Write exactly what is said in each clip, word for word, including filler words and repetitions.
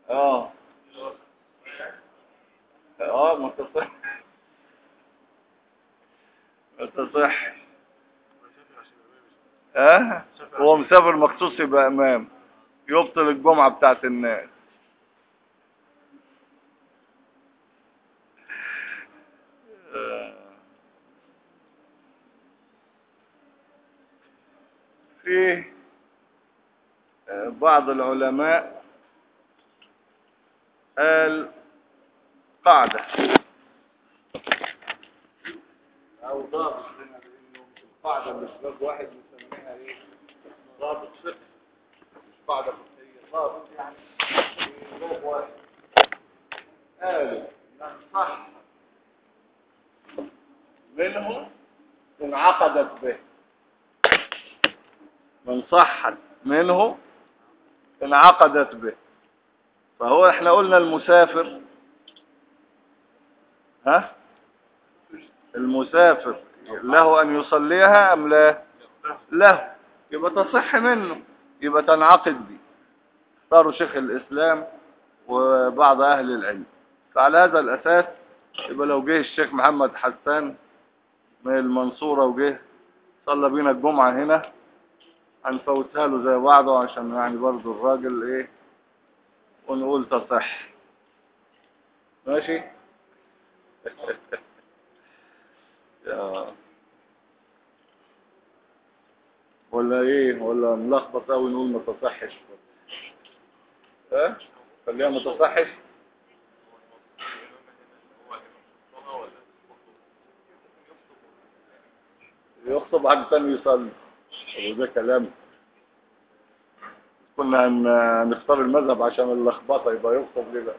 اه اه ما تصح، ما تصح. اه هو مسافر مخصوص يبقى امام، يبطل الجمعة بتاعت الناس. آه. في آه، بعض العلماء قال قاعدة او ضابط لنا بانه القاعدة مش باب واحد نسميها ايه؟ ضابط فقهي، مش قاعدة فقهية، ضابط يعني باب واحد. قالوا من صح منه انعقدت به، من صحت منه انعقدت به. فهو احنا قلنا المسافر، ها المسافر له ان يصليها ام لا؟ له، يبقى تصح منه، يبقى تنعقد به. اختاروا شيخ الاسلام وبعض اهل العلم. فعلى هذا الاساس يبقى لو جه الشيخ محمد حسان من المنصورة وجه صلى بينا الجمعة هنا، هنفوتها له زي بعضه عشان يعني برضو الراجل ايه، ونقول تصح. ماشي. يا- ولا ايه، ولا ملخبط قوي نقول ما تصحش؟ ها خليها ما تصحش. يخطب حد تاني يصلي، وده كلام. كنا هن- هنختار المذهب عشان اللخبطه، يبقى يخطب ليه بقى؟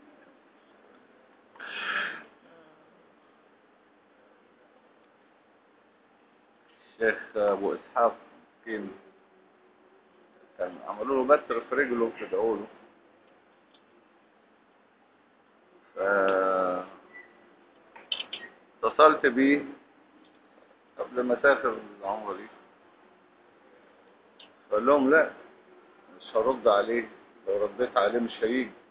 الشيخ ابو اسحاق مسكين، كان عملوا له بتر في رجله كده له. ف- اتصلت بيه قبل ما اسافر العمره دي، فقال لهم لا، مش هرد عليه، لو رديت عليه مش هيجي.